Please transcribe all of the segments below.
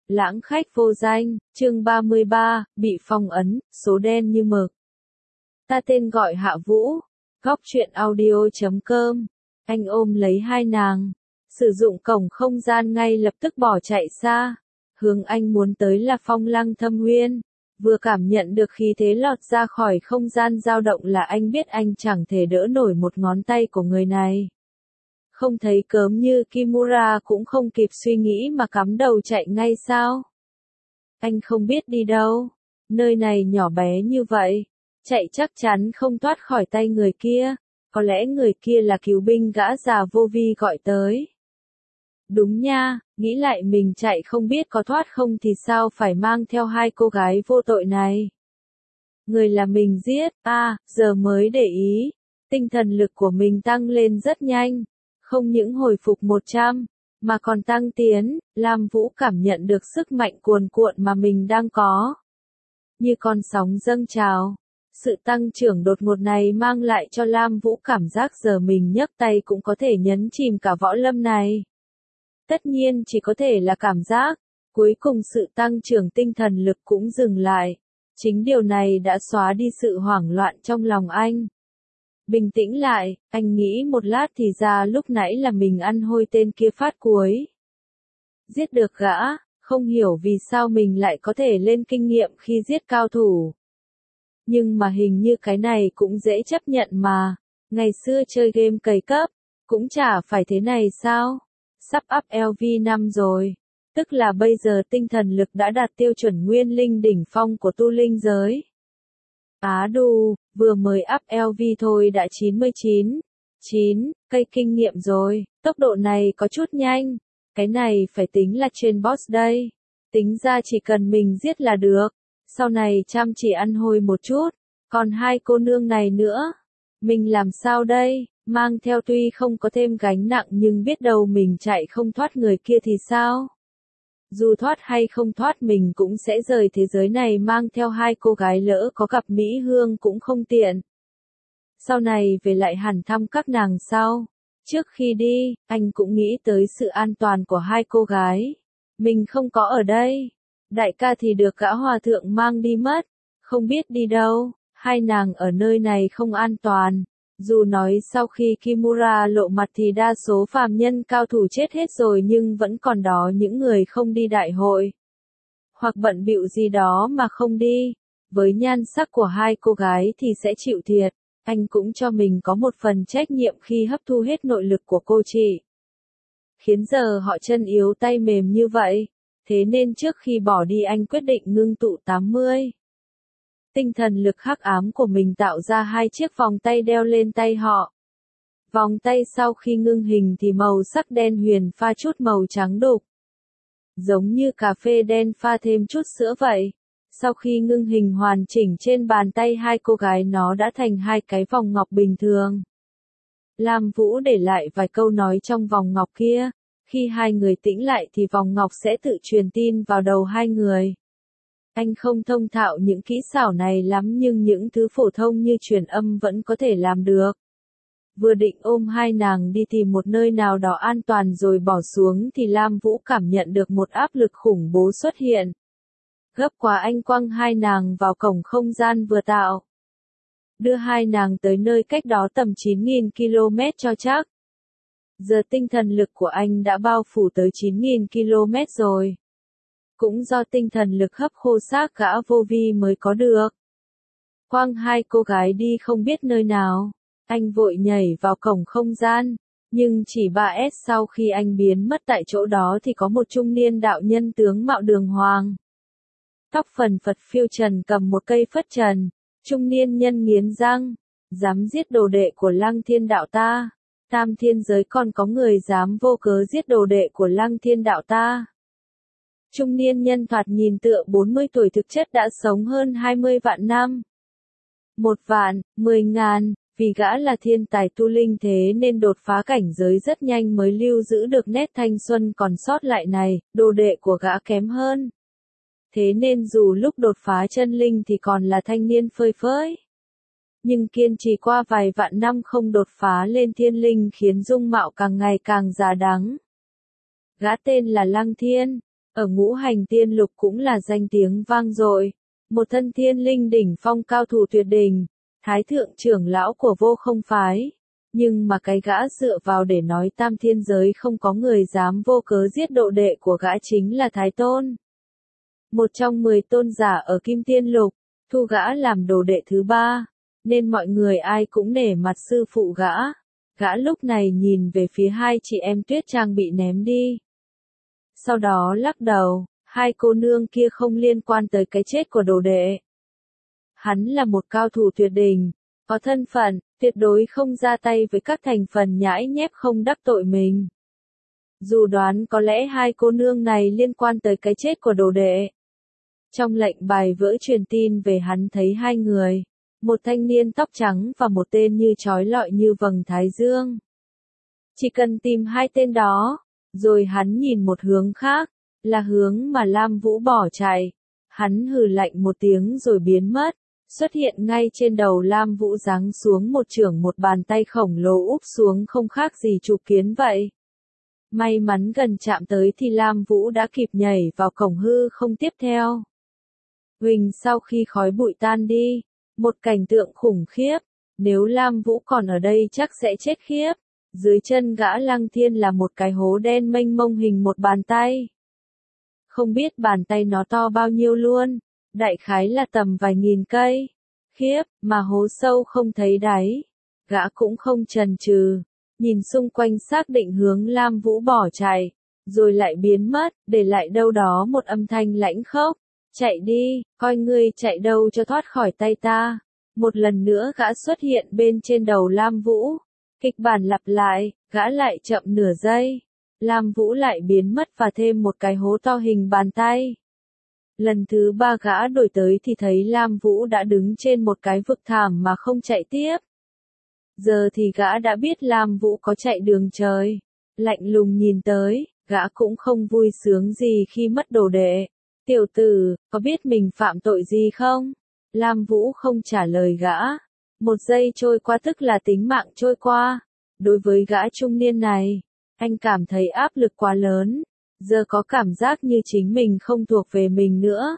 Lãng khách vô danh, chương 33, bị phong ấn, số đen như mực. Ta tên gọi Hạ Vũ, góc truyện audio.com. Anh ôm lấy hai nàng, sử dụng cổng không gian ngay lập tức bỏ chạy xa. Hướng anh muốn tới là Phong Lăng Thâm Uyên. Vừa cảm nhận được khí thế lọt ra khỏi không gian dao động là anh biết anh chẳng thể đỡ nổi một ngón tay của người này. Không thấy cớm như Kimura cũng không kịp suy nghĩ mà cắm đầu chạy ngay sao? Anh không biết đi đâu, nơi này nhỏ bé như vậy, chạy chắc chắn không thoát khỏi tay người kia, có lẽ người kia là cứu binh gã già vô vi gọi tới. Đúng nha, nghĩ lại mình chạy không biết có thoát không thì sao phải mang theo hai cô gái vô tội này. Người là mình giết, giờ mới để ý, tinh thần lực của mình tăng lên rất nhanh. Không những hồi phục 100, mà còn tăng tiến, Lam Vũ cảm nhận được sức mạnh cuồn cuộn mà mình đang có. Như con sóng dâng trào, sự tăng trưởng đột ngột này mang lại cho Lam Vũ cảm giác giờ mình nhấc tay cũng có thể nhấn chìm cả võ lâm này. Tất nhiên chỉ có thể là cảm giác, cuối cùng sự tăng trưởng tinh thần lực cũng dừng lại. Chính điều này đã xóa đi sự hoảng loạn trong lòng anh. Bình tĩnh lại, anh nghĩ một lát thì ra lúc nãy là mình ăn hôi tên kia phát cuối. Giết được gã, không hiểu vì sao mình lại có thể lên kinh nghiệm khi giết cao thủ. Nhưng mà hình như cái này cũng dễ chấp nhận mà, ngày xưa chơi game cày cấp, cũng chả phải thế này sao? Sắp up LV5 rồi, tức là bây giờ tinh thần lực đã đạt tiêu chuẩn nguyên linh đỉnh phong của tu linh giới. Đù, vừa mới up LV thôi đã 99 cây kinh nghiệm rồi, tốc độ này có chút nhanh, cái này phải tính là trên boss đây, tính ra chỉ cần mình giết là được, sau này chăm chỉ ăn hôi một chút, còn hai cô nương này nữa, mình làm sao đây, mang theo tuy không có thêm gánh nặng nhưng biết đâu mình chạy không thoát người kia thì sao? Dù thoát hay không thoát mình cũng sẽ rời thế giới này mang theo hai cô gái lỡ có gặp Mỹ Hương cũng không tiện. Sau này về lại hẳn thăm các nàng sau. Trước khi đi, anh cũng nghĩ tới sự an toàn của hai cô gái. Mình không có ở đây. Đại ca thì được gã hòa thượng mang đi mất. Không biết đi đâu, hai nàng ở nơi này không an toàn. Dù nói sau khi Kimura lộ mặt thì đa số phàm nhân cao thủ chết hết rồi nhưng vẫn còn đó những người không đi đại hội. Hoặc bận bịu gì đó mà không đi. Với nhan sắc của hai cô gái thì sẽ chịu thiệt. Anh cũng cho mình có một phần trách nhiệm khi hấp thu hết nội lực của cô chị. Khiến giờ họ chân yếu tay mềm như vậy. Thế nên trước khi bỏ đi anh quyết định ngưng tụ 80. Tinh thần lực hắc ám của mình tạo ra hai chiếc vòng tay đeo lên tay họ. Vòng tay sau khi ngưng hình thì màu sắc đen huyền pha chút màu trắng đục. Giống như cà phê đen pha thêm chút sữa vậy. Sau khi ngưng hình hoàn chỉnh trên bàn tay hai cô gái nó đã thành hai cái vòng ngọc bình thường. Lam Vũ để lại vài câu nói trong vòng ngọc kia. Khi hai người tĩnh lại thì vòng ngọc sẽ tự truyền tin vào đầu hai người. Anh không thông thạo những kỹ xảo này lắm nhưng những thứ phổ thông như truyền âm vẫn có thể làm được. Vừa định ôm hai nàng đi tìm một nơi nào đó an toàn rồi bỏ xuống thì Lam Vũ cảm nhận được một áp lực khủng bố xuất hiện. Gấp quá anh quăng hai nàng vào cổng không gian vừa tạo. Đưa hai nàng tới nơi cách đó tầm 9.000 km cho chắc. Giờ tinh thần lực của anh đã bao phủ tới 9.000 km rồi. Cũng do tinh thần lực hấp khô xác gã vô vi mới có được. Quăng hai cô gái đi không biết nơi nào, anh vội nhảy vào cổng không gian, nhưng chỉ 3S sau khi anh biến mất tại chỗ đó thì có một trung niên đạo nhân tướng mạo đường hoàng. Tóc phần phật phiêu trần cầm một cây phất trần, trung niên nhân nghiến răng, dám giết đồ đệ của Lăng Thiên đạo ta, tam thiên giới còn có người dám vô cớ giết đồ đệ của Lăng Thiên đạo ta. Trung niên nhân thoạt nhìn tựa 40 tuổi thực chất đã sống hơn 20 vạn năm. 1 vạn, 10.000, vì gã là thiên tài tu linh thế nên đột phá cảnh giới rất nhanh mới lưu giữ được nét thanh xuân còn sót lại này, đồ đệ của gã kém hơn. Thế nên dù lúc đột phá chân linh thì còn là thanh niên phơi phới. Nhưng kiên trì qua vài vạn năm không đột phá lên thiên linh khiến dung mạo càng ngày càng già đắng. Gã tên là Lăng Thiên. ở ngũ hành tiên lục cũng là danh tiếng vang dội, một thân thiên linh đỉnh phong cao thủ tuyệt đỉnh, thái thượng trưởng lão của Vô Không phái. Nhưng mà cái gã dựa vào để nói tam thiên giới không có người dám vô cớ giết đồ đệ của gã chính là Thái Tôn. Một trong 10 tôn giả ở Kim Tiên Lục, thu gã làm đồ đệ thứ 3, nên mọi người ai cũng nể mặt sư phụ gã. Gã lúc này nhìn về phía hai chị em Tuyết Trang bị ném đi. Sau đó lắc đầu, hai cô nương kia không liên quan tới cái chết của đồ đệ. Hắn là một cao thủ tuyệt đỉnh, có thân phận, tuyệt đối không ra tay với các thành phần nhãi nhép không đắc tội mình. Dù đoán có lẽ hai cô nương này liên quan tới cái chết của đồ đệ. Trong lệnh bài vỡ truyền tin về hắn thấy hai người, một thanh niên tóc trắng và một tên như trói lọi như vầng thái dương. Chỉ cần tìm hai tên đó, rồi hắn nhìn một hướng khác, là hướng mà Lam Vũ bỏ chạy. Hắn hừ lạnh một tiếng rồi biến mất, xuất hiện ngay trên đầu Lam Vũ giáng xuống một chưởng, một bàn tay khổng lồ úp xuống không khác gì chụp kiến vậy. May mắn gần chạm tới thì Lam Vũ đã kịp nhảy vào cổng hư không tiếp theo. Huỳnh sau khi khói bụi tan đi, một cảnh tượng khủng khiếp, nếu Lam Vũ còn ở đây chắc sẽ chết khiếp. Dưới chân gã Lăng Thiên là một cái hố đen mênh mông hình một bàn tay. Không biết bàn tay nó to bao nhiêu luôn, đại khái là tầm vài nghìn cây. Khiếp, mà hố sâu không thấy đáy. Gã cũng không chần chừ, nhìn xung quanh xác định hướng Lam Vũ bỏ chạy, rồi lại biến mất, để lại đâu đó một âm thanh lãnh khốc. Chạy đi, coi ngươi chạy đâu cho thoát khỏi tay ta. Một lần nữa gã xuất hiện bên trên đầu Lam Vũ. Kịch bản lặp lại, gã lại chậm nửa giây. Lam Vũ lại biến mất và thêm một cái hố to hình bàn tay. Lần thứ 3 gã đổi tới thì thấy Lam Vũ đã đứng trên một cái vực thảm mà không chạy tiếp. Giờ thì gã đã biết Lam Vũ có chạy đường trời. Lạnh lùng nhìn tới, gã cũng không vui sướng gì khi mất đồ đệ. Tiểu tử, có biết mình phạm tội gì không? Lam Vũ không trả lời gã. Một giây trôi qua tức là tính mạng trôi qua. Đối với gã trung niên này, anh cảm thấy áp lực quá lớn. Giờ có cảm giác như chính mình không thuộc về mình nữa.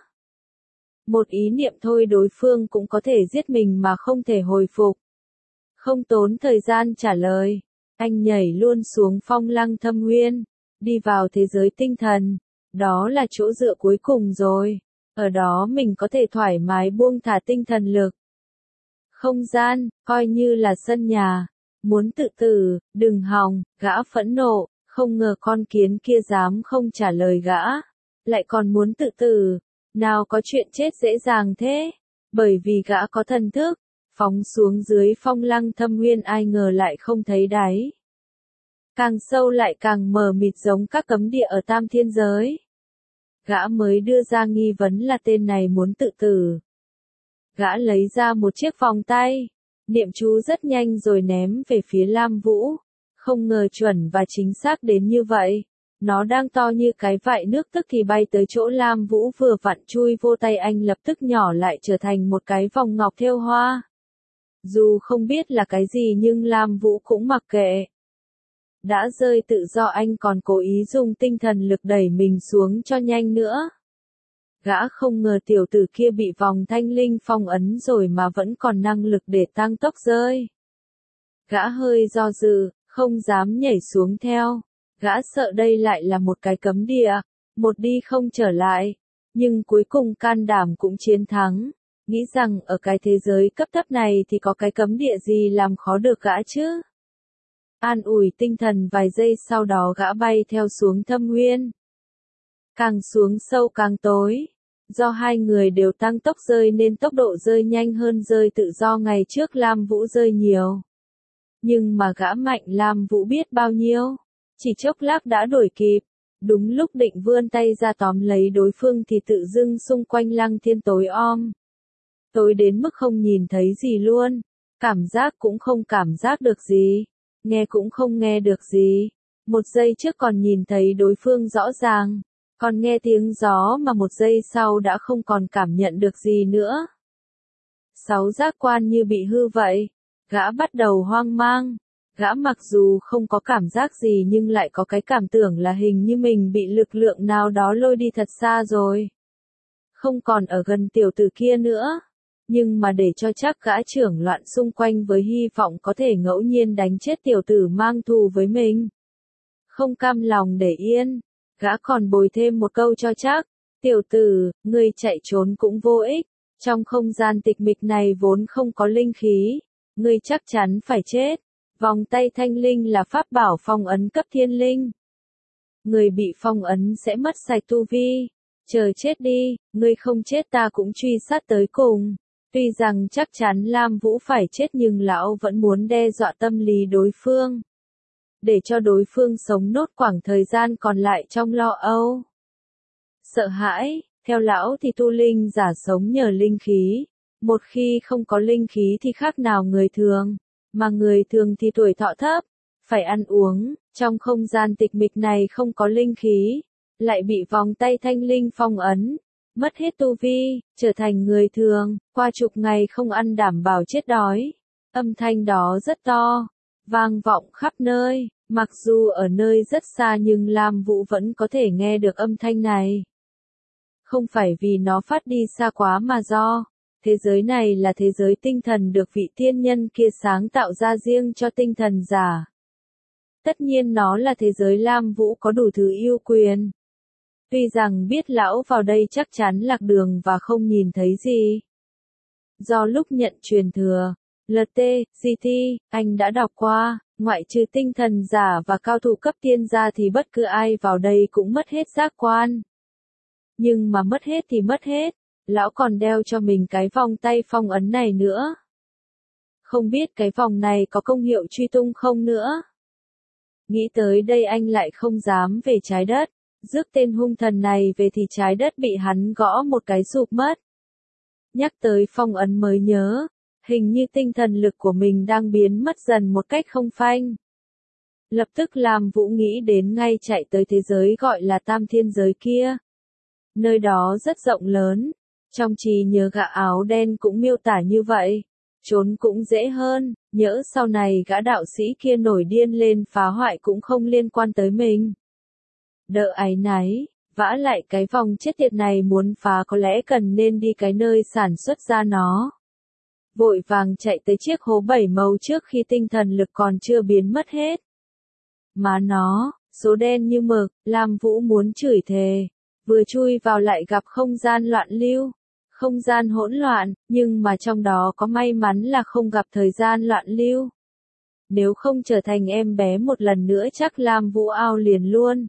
Một ý niệm thôi đối phương cũng có thể giết mình mà không thể hồi phục. Không tốn thời gian trả lời, anh nhảy luôn xuống Phong Lăng Thâm Nguyên, đi vào thế giới tinh thần. Đó là chỗ dựa cuối cùng rồi. Ở đó mình có thể thoải mái buông thả tinh thần lực. Không gian, coi như là sân nhà. Muốn tự tử, đừng hòng, gã phẫn nộ, không ngờ con kiến kia dám không trả lời gã. Lại còn muốn tự tử, nào có chuyện chết dễ dàng thế. Bởi vì gã có thần thức, phóng xuống dưới Phong Lăng Thâm Nguyên ai ngờ lại không thấy đáy. Càng sâu lại càng mờ mịt giống các cấm địa ở Tam Thiên Giới. Gã mới đưa ra nghi vấn là tên này muốn tự tử. Gã lấy ra một chiếc vòng tay, niệm chú rất nhanh rồi ném về phía Lam Vũ. Không ngờ chuẩn và chính xác đến như vậy. Nó đang to như cái vại nước tức thì bay tới chỗ Lam Vũ vừa vặn chui vô tay anh lập tức nhỏ lại trở thành một cái vòng ngọc thêu hoa. Dù không biết là cái gì nhưng Lam Vũ cũng mặc kệ. Đã rơi tự do anh còn cố ý dùng tinh thần lực đẩy mình xuống cho nhanh nữa. Gã không ngờ tiểu tử kia bị vòng thanh linh phong ấn rồi mà vẫn còn năng lực để tăng tốc rơi. Gã hơi do dự, không dám nhảy xuống theo. Gã sợ đây lại là một cái cấm địa, một đi không trở lại. Nhưng cuối cùng can đảm cũng chiến thắng. Nghĩ rằng ở cái thế giới cấp thấp này thì có cái cấm địa gì làm khó được gã chứ. An ủi tinh thần vài giây sau đó gã bay theo xuống thâm nguyên. Càng xuống sâu càng tối. Do hai người đều tăng tốc rơi nên tốc độ rơi nhanh hơn rơi tự do ngày trước Lam Vũ rơi nhiều. Nhưng mà gã mạnh Lam Vũ biết bao nhiêu. Chỉ chốc lát đã đuổi kịp. Đúng lúc định vươn tay ra tóm lấy đối phương thì tự dưng xung quanh Lăng Thiên tối om. Tối đến mức không nhìn thấy gì luôn. Cảm giác cũng không cảm giác được gì. Nghe cũng không nghe được gì. Một giây trước còn nhìn thấy đối phương rõ ràng. Còn nghe tiếng gió mà một giây sau đã không còn cảm nhận được gì nữa. 6 giác quan như bị hư vậy. Gã bắt đầu hoang mang. Gã mặc dù không có cảm giác gì nhưng lại có cái cảm tưởng là hình như mình bị lực lượng nào đó lôi đi thật xa rồi. Không còn ở gần tiểu tử kia nữa. Nhưng mà để cho chắc gã trưởng loạn xung quanh với hy vọng có thể ngẫu nhiên đánh chết tiểu tử mang thù với mình. Không cam lòng để yên, gã còn bồi thêm một câu cho chắc. Tiểu tử, ngươi chạy trốn cũng vô ích. Trong không gian tịch mịch này vốn không có linh khí. Ngươi chắc chắn phải chết. Vòng tay thanh linh là pháp bảo phong ấn cấp thiên linh. Người bị phong ấn sẽ mất sạch tu vi. Chờ chết đi, ngươi không chết ta cũng truy sát tới cùng. Tuy rằng chắc chắn Lam Vũ phải chết nhưng lão vẫn muốn đe dọa tâm lý đối phương. Để cho đối phương sống nốt khoảng thời gian còn lại trong lo âu. Sợ hãi, theo lão thì tu linh giả sống nhờ linh khí. Một khi không có linh khí thì khác nào người thường. Mà người thường thì tuổi thọ thấp, phải ăn uống, trong không gian tịch mịch này không có linh khí, lại bị vòng tay thanh linh phong ấn, mất hết tu vi, trở thành người thường, qua chục ngày không ăn đảm bảo chết đói. Âm thanh đó rất to, vang vọng khắp nơi, mặc dù ở nơi rất xa nhưng Lam Vũ vẫn có thể nghe được âm thanh này. Không phải vì nó phát đi xa quá mà do thế giới này là thế giới tinh thần được vị tiên nhân kia sáng tạo ra riêng cho tinh thần giả. Tất nhiên nó là thế giới Lam Vũ có đủ thứ ưu quyền. Tuy rằng biết lão vào đây chắc chắn lạc đường và không nhìn thấy gì. Do lúc nhận truyền thừa, LT, anh đã đọc qua, ngoại trừ tinh thần giả và cao thủ cấp tiên ra thì bất cứ ai vào đây cũng mất hết giác quan. Nhưng mà mất hết thì mất hết. Lão còn đeo cho mình cái vòng tay phong ấn này nữa. Không biết cái vòng này có công hiệu truy tung không nữa. Nghĩ tới đây anh lại không dám về trái đất. Rước tên hung thần này về thì trái đất bị hắn gõ một cái sụp mất. Nhắc tới phong ấn mới nhớ. Hình như tinh thần lực của mình đang biến mất dần một cách không phanh. Lập tức làm Vũ nghĩ đến ngay chạy tới thế giới gọi là Tam Thiên giới kia. Nơi đó rất rộng lớn. Trong trí nhớ gã áo đen cũng miêu tả như vậy. Trốn cũng dễ hơn, nhỡ sau này gã đạo sĩ kia nổi điên lên phá hoại cũng không liên quan tới mình. Đỡ áy náy, vả lại cái vòng chết tiệt này muốn phá có lẽ cần nên đi cái nơi sản xuất ra nó. Vội vàng chạy tới chiếc hố 7 màu trước khi tinh thần lực còn chưa biến mất hết. Má nó, số đen như mực, Lam Vũ muốn chửi thề. Vừa chui vào lại gặp không gian loạn lưu. Không gian hỗn loạn, nhưng mà trong đó có may mắn là không gặp thời gian loạn lưu. Nếu không trở thành em bé một lần nữa chắc Lam Vũ ao liền luôn.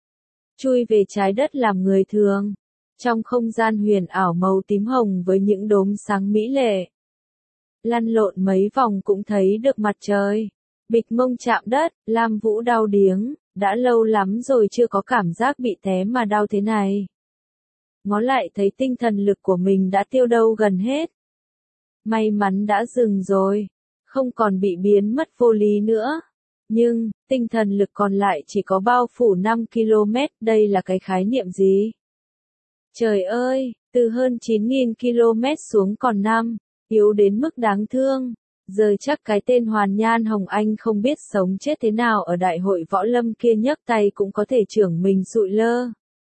Chui về trái đất làm người thường. Trong không gian huyền ảo màu tím hồng với những đốm sáng mỹ lệ. Lăn lộn mấy vòng cũng thấy được mặt trời. Bịch mông chạm đất, Lam Vũ đau điếng, đã lâu lắm rồi chưa có cảm giác bị té mà đau thế này. Ngó lại thấy tinh thần lực của mình đã tiêu đâu gần hết. May mắn đã dừng rồi, không còn bị biến mất vô lý nữa. Nhưng, tinh thần lực còn lại chỉ có bao phủ 5 km, đây là cái khái niệm gì? Trời ơi, từ hơn 9.000 km xuống còn 5, yếu đến mức đáng thương. Giờ chắc cái tên Hoàn Nhan Hồng Anh không biết sống chết thế nào ở đại hội võ lâm kia nhấc tay cũng có thể trưởng mình sụi lơ.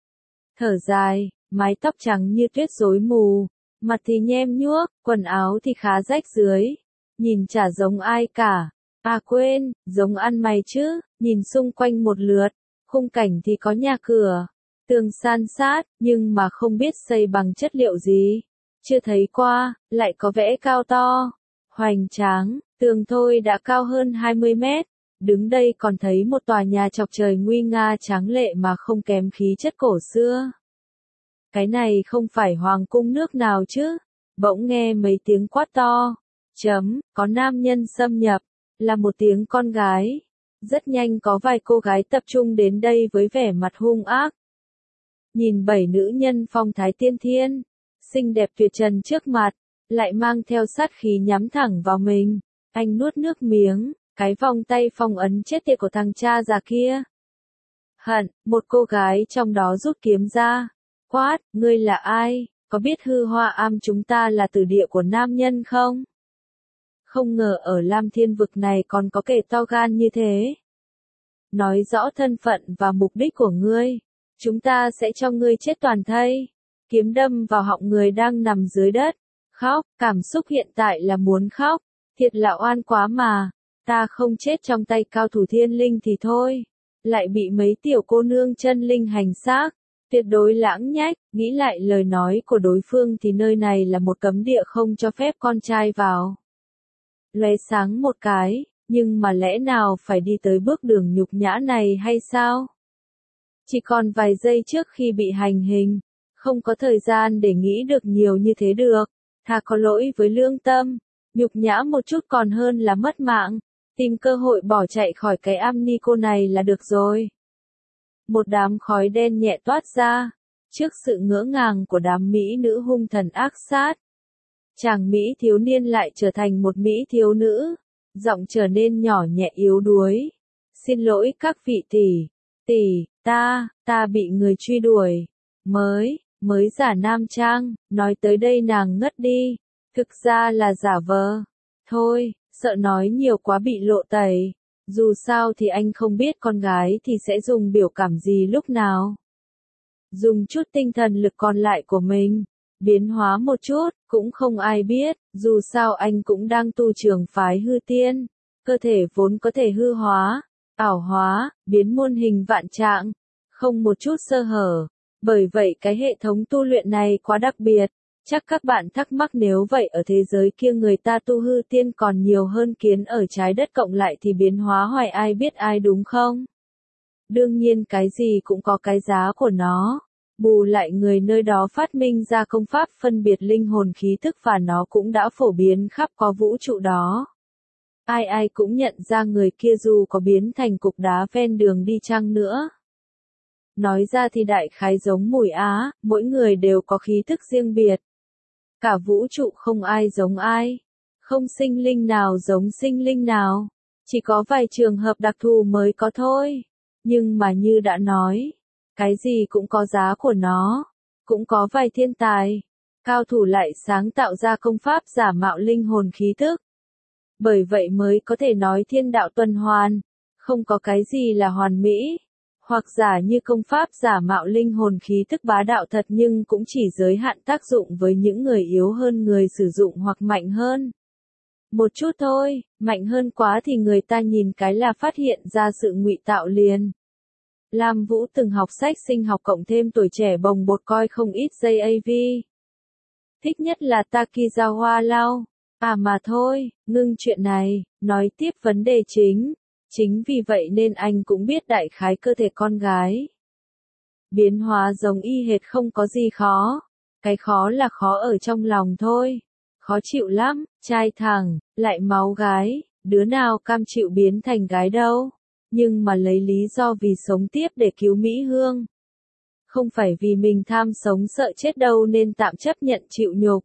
Thở dài. Mái tóc trắng như tuyết rối mù, mặt thì nhem nhuốc, quần áo thì khá rách dưới, nhìn chả giống ai cả. À quên, giống ăn mày chứ, nhìn xung quanh một lượt, khung cảnh thì có nhà cửa, tường san sát, nhưng mà không biết xây bằng chất liệu gì. Chưa thấy qua, lại có vẽ cao to, hoành tráng, tường thôi đã cao hơn 20 mét. Đứng đây còn thấy một tòa nhà chọc trời nguy nga tráng lệ mà không kém khí chất cổ xưa. Cái này không phải hoàng cung nước nào chứ? Bỗng nghe mấy tiếng quát to. Có nam nhân xâm nhập, là một tiếng con gái. Rất nhanh có vài cô gái tập trung đến đây với vẻ mặt hung ác. Nhìn 7 nữ nhân phong thái tiên thiên, xinh đẹp tuyệt trần trước mặt, lại mang theo sát khí nhắm thẳng vào mình. Anh nuốt nước miếng, cái vòng tay phong ấn chết tiệt của thằng cha già kia. Hận, một cô gái trong đó rút kiếm ra. Quát, ngươi là ai, có biết hư hoa am chúng ta là tử địa của nam nhân không? Không ngờ ở Lam Thiên vực này còn có kẻ to gan như thế. Nói rõ thân phận và mục đích của ngươi. Chúng ta sẽ cho ngươi chết toàn thây. Kiếm đâm vào họng người đang nằm dưới đất. Khóc, cảm xúc hiện tại là muốn khóc. Thiệt là oan quá mà. Ta không chết trong tay cao thủ thiên linh thì thôi. Lại bị mấy tiểu cô nương chân linh hành xác. Tuyệt đối lãng nhách, nghĩ lại lời nói của đối phương thì nơi này là một cấm địa không cho phép con trai vào. Lóe sáng một cái, nhưng mà lẽ nào phải đi tới bước đường nhục nhã này hay sao? Chỉ còn vài giây trước khi bị hành hình, không có thời gian để nghĩ được nhiều như thế được, thà có lỗi với lương tâm, nhục nhã một chút còn hơn là mất mạng, tìm cơ hội bỏ chạy khỏi cái am ni cô này là được rồi. Một đám khói đen nhẹ toát ra, trước sự ngỡ ngàng của đám mỹ nữ hung thần ác sát. Chàng mỹ thiếu niên lại trở thành một mỹ thiếu nữ, giọng trở nên nhỏ nhẹ yếu đuối. Xin lỗi các vị tỷ, ta bị người truy đuổi, mới giả nam trang, nói tới đây nàng ngất đi, thực ra là giả vờ. Thôi, sợ nói nhiều quá bị lộ tẩy. Dù sao thì anh không biết con gái thì sẽ dùng biểu cảm gì lúc nào. Dùng chút tinh thần lực còn lại của mình, biến hóa một chút, cũng không ai biết, dù sao anh cũng đang tu trường phái hư tiên. Cơ thể vốn có thể hư hóa, ảo hóa, biến muôn hình vạn trạng, không một chút sơ hở. Bởi vậy cái hệ thống tu luyện này quá đặc biệt. Chắc các bạn thắc mắc nếu vậy ở thế giới kia người ta tu hư tiên còn nhiều hơn kiến ở trái đất cộng lại thì biến hóa hoài ai biết ai đúng không? Đương nhiên cái gì cũng có cái giá của nó. Bù lại người nơi đó phát minh ra công pháp phân biệt linh hồn khí thức và nó cũng đã phổ biến khắp có vũ trụ đó. Ai cũng nhận ra người kia dù có biến thành cục đá ven đường đi chăng nữa. Nói ra thì đại khái giống mùi á, mỗi người đều có khí thức riêng biệt. Cả vũ trụ không ai giống ai, không sinh linh nào giống sinh linh nào, chỉ có vài trường hợp đặc thù mới có thôi. Nhưng mà như đã nói, cái gì cũng có giá của nó, cũng có vài thiên tài, cao thủ lại sáng tạo ra công pháp giả mạo linh hồn khí thức. Bởi vậy mới có thể nói thiên đạo tuần hoàn, không có cái gì là hoàn mỹ. Hoặc giả như công pháp giả mạo linh hồn khí thức bá đạo thật nhưng cũng chỉ giới hạn tác dụng với những người yếu hơn người sử dụng hoặc mạnh hơn. Một chút thôi, mạnh hơn quá thì người ta nhìn cái là phát hiện ra sự ngụy tạo liền. Lam Vũ từng học sách sinh học cộng thêm tuổi trẻ bồng bột coi không ít JAV. Thích nhất là Takizawa Lao. À mà thôi, ngưng chuyện này, nói tiếp vấn đề chính. Chính vì vậy nên anh cũng biết đại khái cơ thể con gái. Biến hóa giống y hệt không có gì khó. Cái khó là khó ở trong lòng thôi. Khó chịu lắm, trai thẳng, lại máu gái, đứa nào cam chịu biến thành gái đâu. Nhưng mà lấy lý do vì sống tiếp để cứu Mỹ Hương. Không phải vì mình tham sống sợ chết đâu nên tạm chấp nhận chịu nhục.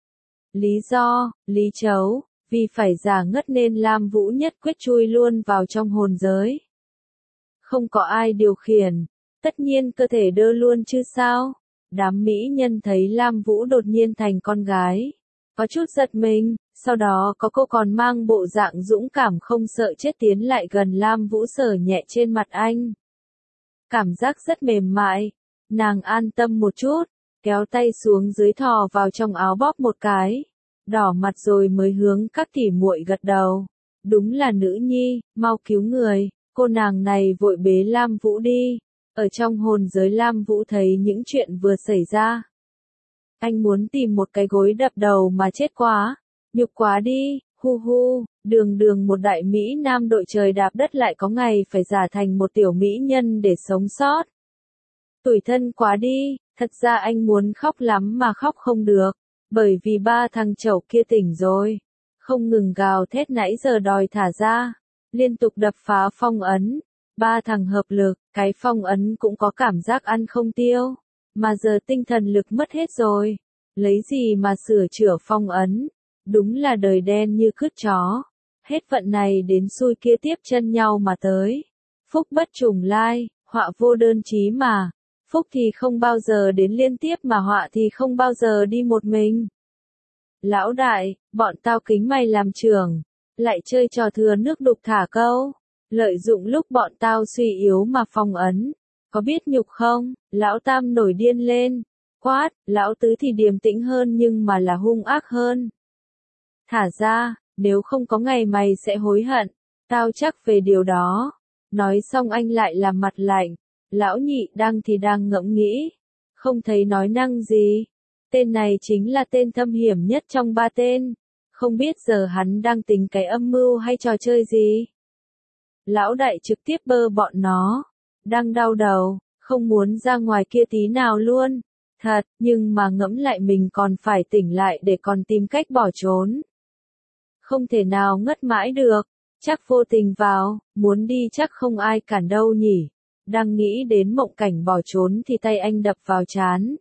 Lý do, lý chấu. Vì phải giả ngất nên Lam Vũ nhất quyết chui luôn vào trong hồn giới. Không có ai điều khiển, tất nhiên cơ thể đơ luôn chứ sao. Đám mỹ nhân thấy Lam Vũ đột nhiên thành con gái, có chút giật mình, sau đó có cô còn mang bộ dạng dũng cảm không sợ chết tiến lại gần Lam Vũ sờ nhẹ trên mặt anh. Cảm giác rất mềm mại, nàng an tâm một chút, kéo tay xuống dưới thò vào trong áo bóp một cái. Đỏ mặt rồi mới hướng các tỉ muội gật đầu. Đúng là nữ nhi, mau cứu người, cô nàng này vội bế Lam Vũ đi. Ở trong hồn giới Lam Vũ thấy những chuyện vừa xảy ra. Anh muốn tìm một cái gối đập đầu mà chết quá, nhục quá đi, hu hu, đường một đại Mỹ Nam đội trời đạp đất lại có ngày phải giả thành một tiểu mỹ nhân để sống sót. Tủi thân quá đi, thật ra anh muốn khóc lắm mà khóc không được. Bởi vì ba thằng chẩu kia tỉnh rồi, không ngừng gào thét nãy giờ đòi thả ra, liên tục đập phá phong ấn, ba thằng hợp lực, cái phong ấn cũng có cảm giác ăn không tiêu, mà giờ tinh thần lực mất hết rồi, lấy gì mà sửa chữa phong ấn, đúng là đời đen như cứt chó, hết phận này đến xui kia tiếp chân nhau mà tới, phúc bất trùng lai, họa vô đơn chí mà. Phúc thì không bao giờ đến liên tiếp mà họa thì không bao giờ đi một mình. Lão đại, bọn tao kính mày làm trưởng, lại chơi trò thừa nước đục thả câu, lợi dụng lúc bọn tao suy yếu mà phong ấn, có biết nhục không? Lão tam nổi điên lên, quát, lão tứ thì điềm tĩnh hơn nhưng mà là hung ác hơn. Thả ra, nếu không có ngày mày sẽ hối hận, tao chắc về điều đó. Nói xong anh lại làm mặt lạnh, lão nhị đang thì đang ngẫm nghĩ, không thấy nói năng gì. Tên này chính là tên thâm hiểm nhất trong ba tên, không biết giờ hắn đang tính cái âm mưu hay trò chơi gì. Lão đại trực tiếp bơ bọn nó, đang đau đầu, không muốn ra ngoài kia tí nào luôn. Thật, nhưng mà ngẫm lại mình còn phải tỉnh lại để còn tìm cách bỏ trốn. Không thể nào ngất mãi được, chắc vô tình vào, muốn đi chắc không ai cản đâu nhỉ. Đang nghĩ đến mộng cảnh bỏ trốn thì tay anh đập vào trán.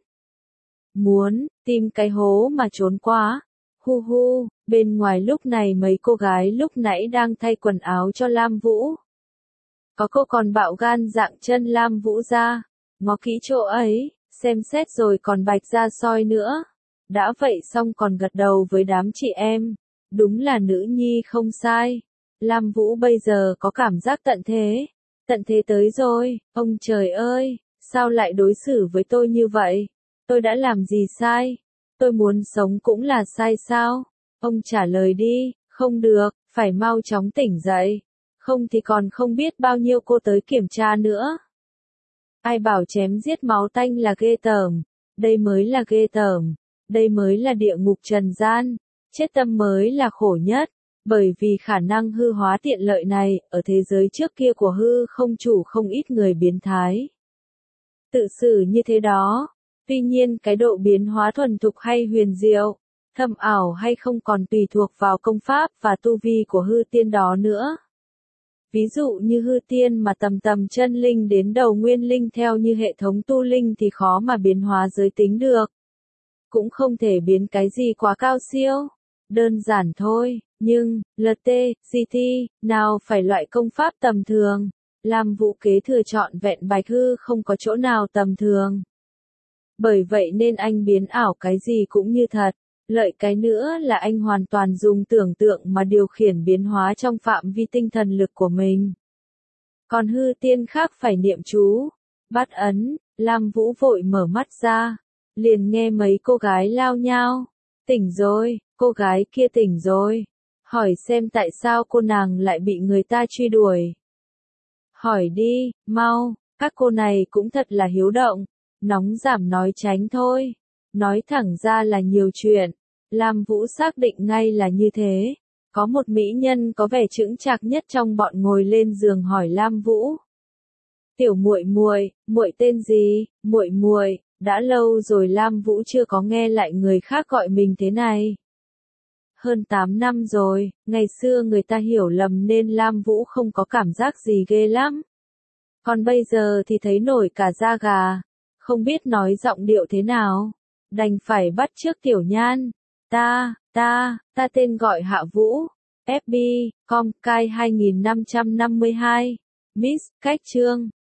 Muốn, tìm cái hố mà trốn quá. Hu hu, bên ngoài lúc này mấy cô gái lúc nãy đang thay quần áo cho Lam Vũ. Có cô còn bạo gan dạng chân Lam Vũ ra, ngó kỹ chỗ ấy, xem xét rồi còn bạch ra soi nữa. Đã vậy xong còn gật đầu với đám chị em. Đúng là nữ nhi không sai. Lam Vũ bây giờ có cảm giác tận thế. Tận thế tới rồi, ông trời ơi, sao lại đối xử với tôi như vậy? Tôi đã làm gì sai? Tôi muốn sống cũng là sai sao? Ông trả lời đi, không được, phải mau chóng tỉnh dậy. Không thì còn không biết bao nhiêu cô tới kiểm tra nữa. Ai bảo chém giết máu tanh là ghê tởm, đây mới là ghê tởm, đây mới là địa ngục trần gian, chết tâm mới là khổ nhất, bởi vì khả năng hư hóa tiện lợi này, ở thế giới trước kia của hư không chủ không ít người biến thái. Tự xử như thế đó, tuy nhiên cái độ biến hóa thuần thục hay huyền diệu, thâm ảo hay không còn tùy thuộc vào công pháp và tu vi của hư tiên đó nữa. Ví dụ như hư tiên mà tầm chân linh đến đầu nguyên linh theo như hệ thống tu linh thì khó mà biến hóa giới tính được. Cũng không thể biến cái gì quá cao siêu. Đơn giản thôi, nhưng, LT, GT, nào phải loại công pháp tầm thường. Lam Vũ kế thừa trọn vẹn bạch hư không có chỗ nào tầm thường. Bởi vậy nên anh biến ảo cái gì cũng như thật. Lợi cái nữa là anh hoàn toàn dùng tưởng tượng mà điều khiển biến hóa trong phạm vi tinh thần lực của mình. Còn hư tiên khác phải niệm chú, bắt ấn, Lam Vũ vội mở mắt ra, liền nghe mấy cô gái lao nhao. Tỉnh rồi, cô gái kia tỉnh rồi. Hỏi xem tại sao cô nàng lại bị người ta truy đuổi. Hỏi đi, mau, các cô này cũng thật là hiếu động, nóng giảm nói tránh thôi. Nói thẳng ra là nhiều chuyện. Lam Vũ xác định ngay là như thế. Có một mỹ nhân có vẻ chững chạc nhất trong bọn ngồi lên giường hỏi Lam Vũ. Tiểu muội muội, muội tên gì? Muội muội, đã lâu rồi Lam Vũ chưa có nghe lại người khác gọi mình thế này. Hơn 8 năm rồi, ngày xưa người ta hiểu lầm nên Lam Vũ không có cảm giác gì ghê lắm. Còn bây giờ thì thấy nổi cả da gà, không biết nói giọng điệu thế nào, đành phải bắt chước Tiểu Nhan. Ta tên gọi Hạ Vũ, FB, Com, Cai 2552, Miss, Cách Trương.